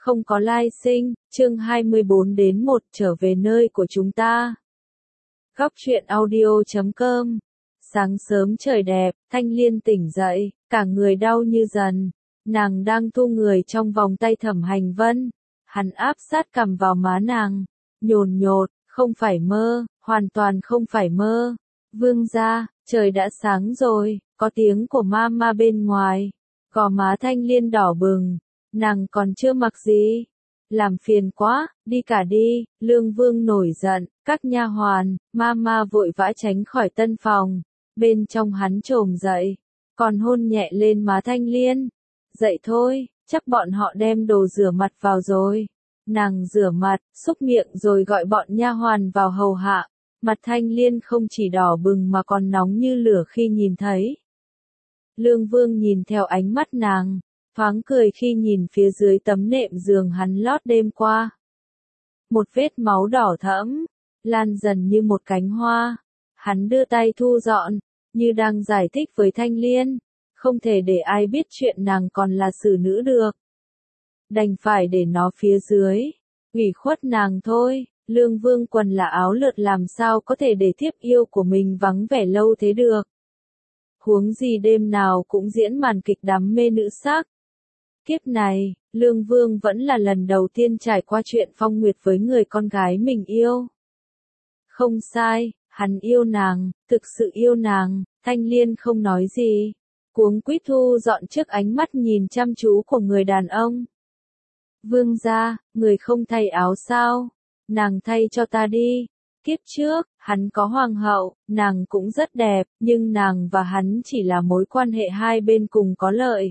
Không có lai sinh, chương 24 đến 1 trở về nơi của chúng ta. Góc truyện audio.com. Sáng sớm trời đẹp, Thanh Liên tỉnh dậy, cả người đau như dần. Nàng đang thu người trong vòng tay Thẩm Hành Vân. Hắn áp sát cằm vào má nàng, nhồn nhột, không phải mơ, hoàn toàn không phải mơ. Vương gia, trời đã sáng rồi, có tiếng của mama bên ngoài. Gò má Thanh Liên đỏ bừng. Nàng còn chưa mặc gì. Làm phiền quá, đi cả đi. Lương Vương nổi giận, các nha hoàn, mama vội vã tránh khỏi tân phòng. Bên trong hắn trồm dậy, còn hôn nhẹ lên má Thanh Liên. Dậy thôi, chắc bọn họ đem đồ rửa mặt vào rồi. Nàng rửa mặt, xúc miệng rồi gọi bọn nha hoàn vào hầu hạ. Mặt Thanh Liên không chỉ đỏ bừng mà còn nóng như lửa khi nhìn thấy. Lương Vương nhìn theo ánh mắt nàng, thoáng cười khi nhìn phía dưới tấm nệm giường hắn lót đêm qua. Một vết máu đỏ thẫm, lan dần như một cánh hoa. Hắn đưa tay thu dọn, như đang giải thích với Thanh Liên. Không thể để ai biết chuyện nàng còn là xử nữ được. Đành phải để nó phía dưới. Ủy khuất nàng thôi, Lương Vương quần là áo lượt làm sao có thể để thiếp yêu của mình vắng vẻ lâu thế được. Huống gì đêm nào cũng diễn màn kịch đắm mê nữ sắc. Kiếp này, Lương Vương vẫn là lần đầu tiên trải qua chuyện phong nguyệt với người con gái mình yêu. Không sai, hắn yêu nàng, thực sự yêu nàng. Thanh Liên không nói gì, cuống quýt thu dọn trước ánh mắt nhìn chăm chú của người đàn ông. Vương gia, người không thay áo sao? Nàng thay cho ta đi. Kiếp trước, hắn có hoàng hậu, nàng cũng rất đẹp, nhưng nàng và hắn chỉ là mối quan hệ hai bên cùng có lợi.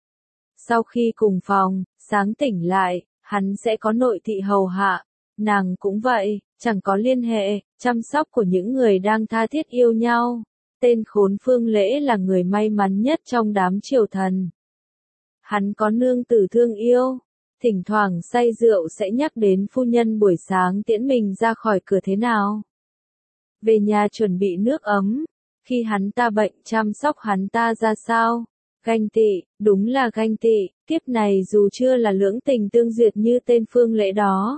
Sau khi cùng phòng, sáng tỉnh lại, hắn sẽ có nội thị hầu hạ. Nàng cũng vậy, chẳng có liên hệ, chăm sóc của những người đang tha thiết yêu nhau. Tên khốn Phương Lễ là người may mắn nhất trong đám triều thần. Hắn có nương tử thương yêu. Thỉnh thoảng say rượu sẽ nhắc đến phu nhân buổi sáng tiễn mình ra khỏi cửa thế nào. Về nhà chuẩn bị nước ấm. Khi hắn ta bệnh chăm sóc hắn ta ra sao. Ganh tị, đúng là ganh tị, kiếp này dù chưa là lưỡng tình tương duyệt như tên Phương Lễ đó.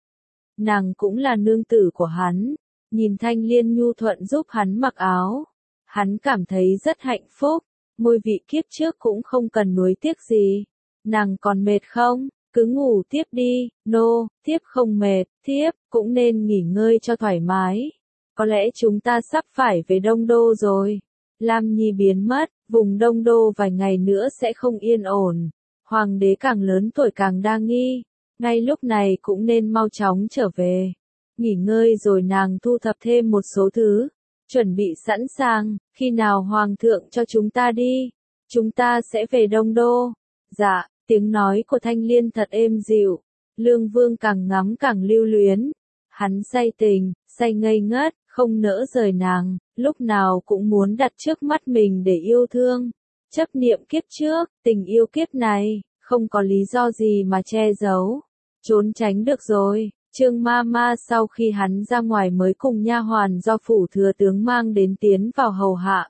Nàng cũng là nương tử của hắn, nhìn Thanh Liên nhu thuận giúp hắn mặc áo. Hắn cảm thấy rất hạnh phúc, ngôi vị kiếp trước cũng không cần nuối tiếc gì. Nàng còn mệt không? Cứ ngủ tiếp đi, thiếp không mệt, thiếp cũng nên nghỉ ngơi cho thoải mái. Có lẽ chúng ta sắp phải về Đông Đô rồi. Lam Nhi biến mất, vùng Đông Đô vài ngày nữa sẽ không yên ổn. Hoàng đế càng lớn tuổi càng đa nghi, ngay lúc này cũng nên mau chóng trở về. Nghỉ ngơi rồi nàng thu thập thêm một số thứ, chuẩn bị sẵn sàng, khi nào Hoàng thượng cho chúng ta đi, chúng ta sẽ về Đông Đô. Dạ, tiếng nói của Thanh Liên thật êm dịu, Lương Vương càng ngắm càng lưu luyến. Hắn say tình, say ngây ngất, không nỡ rời nàng, lúc nào cũng muốn đặt trước mắt mình để yêu thương. Chấp niệm kiếp trước, tình yêu kiếp này, không có lý do gì mà che giấu. Trốn tránh được rồi. Trương Mama sau khi hắn ra ngoài mới cùng nha hoàn do phủ thừa tướng mang đến tiến vào hầu hạ.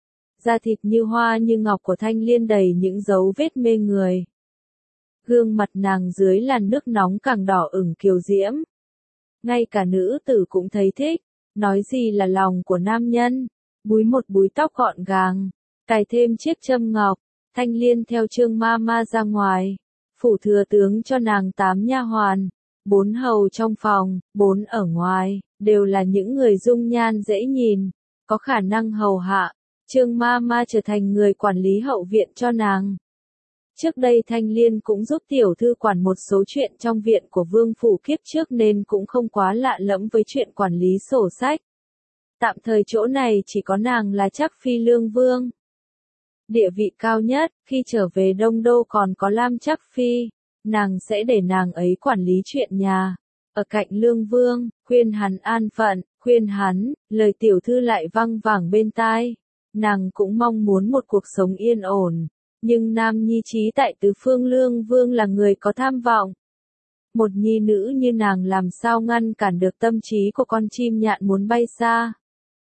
Da thịt như hoa như ngọc của Thanh Liên đầy những dấu vết mê người. Gương mặt nàng dưới làn nước nóng càng đỏ ửng kiều diễm. Ngay cả nữ tử cũng thấy thích, nói gì là lòng của nam nhân. Búi một búi tóc gọn gàng, cài thêm chiếc châm ngọc, Thanh Liên theo Trương Mama ra ngoài. Phủ thừa tướng cho nàng 8 nha hoàn, 4 hầu trong phòng, 4 ở ngoài, đều là những người dung nhan dễ nhìn, có khả năng hầu hạ. Trương Mama trở thành người quản lý hậu viện cho nàng. Trước đây Thanh Liên cũng giúp tiểu thư quản một số chuyện trong viện của vương phủ kiếp trước nên cũng không quá lạ lẫm với chuyện quản lý sổ sách. Tạm thời chỗ này chỉ có nàng là Trắc Phi Lương Vương. Địa vị cao nhất, khi trở về Đông Đô còn có Lam Trắc Phi, nàng sẽ để nàng ấy quản lý chuyện nhà. Ở cạnh Lương Vương, khuyên hắn an phận, khuyên hắn, lời tiểu thư lại văng vẳng bên tai. Nàng cũng mong muốn một cuộc sống yên ổn. Nhưng nam nhi trí tại tứ phương Lương Vương là người có tham vọng. Một nhi nữ như nàng làm sao ngăn cản được tâm trí của con chim nhạn muốn bay xa.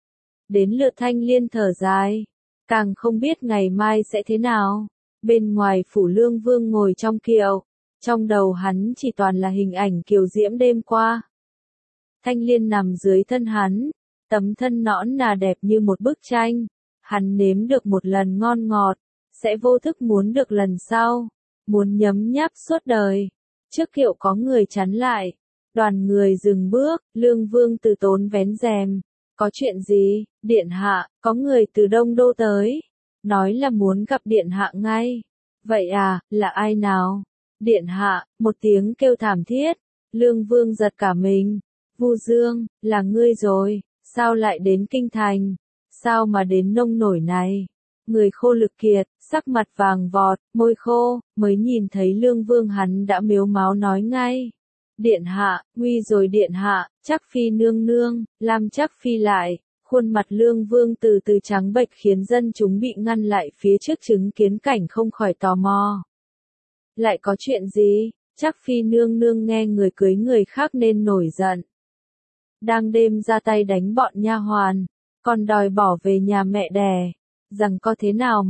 Đến lượt Thanh Liên thở dài, càng không biết ngày mai sẽ thế nào. Bên ngoài phủ Lương Vương ngồi trong kiệu, Trong đầu hắn chỉ toàn là hình ảnh kiều diễm đêm qua. Thanh Liên nằm dưới thân hắn, tấm thân nõn nà đẹp như một bức tranh. Hắn nếm được một lần ngon ngọt, sẽ vô thức muốn được lần sau, muốn nhấm nháp suốt đời. Trước kiệu có người chắn lại, đoàn người dừng bước, Lương Vương từ tốn vén rèm. Có chuyện gì, điện hạ, có người từ Đông Đô tới, nói là muốn gặp điện hạ ngay. Vậy à, là ai nào? Điện hạ, một tiếng kêu thảm thiết, Lương Vương giật cả mình. Vu Dương, là ngươi rồi, sao lại đến kinh thành? Sao mà đến nông nổi này? Người khô lực kiệt, sắc mặt vàng vọt, môi khô, mới nhìn thấy Lương Vương hắn đã mếu máo nói ngay. Điện hạ, nguy rồi điện hạ, Trác Phi nương nương, làm Trác Phi lại. Khuôn mặt Lương Vương từ từ trắng bệch khiến dân chúng bị ngăn lại phía trước chứng kiến cảnh không khỏi tò mò. Lại có chuyện gì? Trác Phi nương nương nghe người cưới người khác nên nổi giận. Đang đêm ra tay đánh bọn nha hoàn, còn đòi bỏ về nhà mẹ đẻ. Rằng có thế nào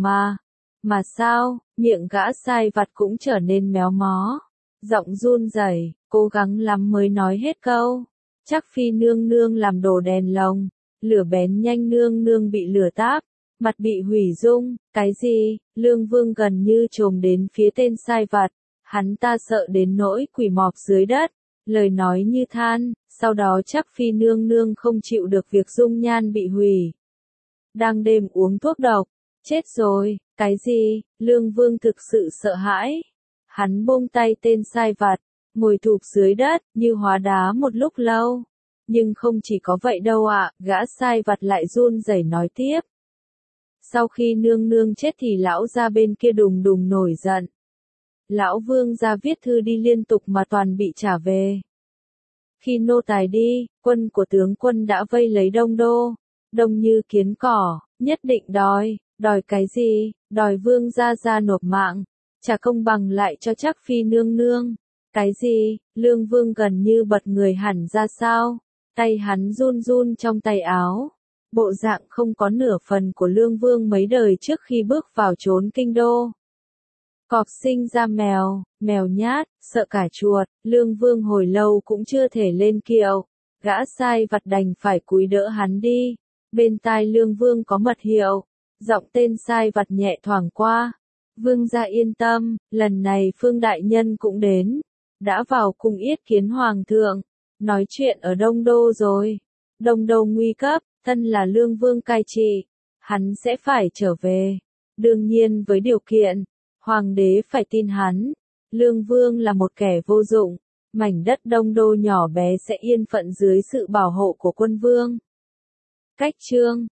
mà sao, miệng gã sai vặt cũng trở nên méo mó. Giọng run rẩy, cố gắng lắm mới nói hết câu. Trác Phi nương nương làm đổ đèn lồng, lửa bén nhanh nương nương bị lửa táp, mặt bị hủy dung, cái gì? Lương Vương gần như trồm đến phía tên sai vặt, hắn ta sợ đến nỗi quỳ mọp dưới đất, lời nói như than, sau đó Trác Phi nương nương không chịu được việc dung nhan bị hủy. Đang đêm uống thuốc độc, chết rồi, cái gì? Lương Vương thực sự sợ hãi. Hắn buông tay tên sai vặt, ngồi thụp dưới đất, như hóa đá một lúc lâu. Nhưng không chỉ có vậy đâu ạ, gã sai vặt lại run rẩy nói tiếp. Sau khi nương nương chết thì lão gia bên kia đùng đùng nổi giận. Lão Vương gia viết thư đi liên tục mà toàn bị trả về. Khi nô tài đi, quân của tướng quân đã vây lấy Đông Đô, đông như kiến cỏ, nhất định đòi cái gì? Đòi Vương gia ra nộp mạng, trả công bằng lại cho Trác Phi nương nương. Cái gì? Lương Vương gần như bật người hẳn ra sao? Tay hắn run run trong tay áo. Bộ dạng không có nửa phần của Lương Vương mấy đời trước khi bước vào trốn kinh đô. Cọp sinh ra mèo, mèo nhát, sợ cả chuột, Lương Vương hồi lâu cũng chưa thể lên kiệu. Gã sai vặt đành phải cúi đỡ hắn đi. Bên tai Lương Vương có mật hiệu, giọng tên sai vặt nhẹ thoảng qua. Vương gia yên tâm, lần này Phương đại nhân cũng đến, đã vào cung yết kiến hoàng thượng, nói chuyện ở Đông Đô rồi. Đông Đô nguy cấp, thân là Lương Vương cai trị, hắn sẽ phải trở về. Đương nhiên với điều kiện, hoàng đế phải tin hắn. Lương Vương là một kẻ vô dụng, mảnh đất Đông Đô nhỏ bé sẽ yên phận dưới sự bảo hộ của quân vương. Cách chương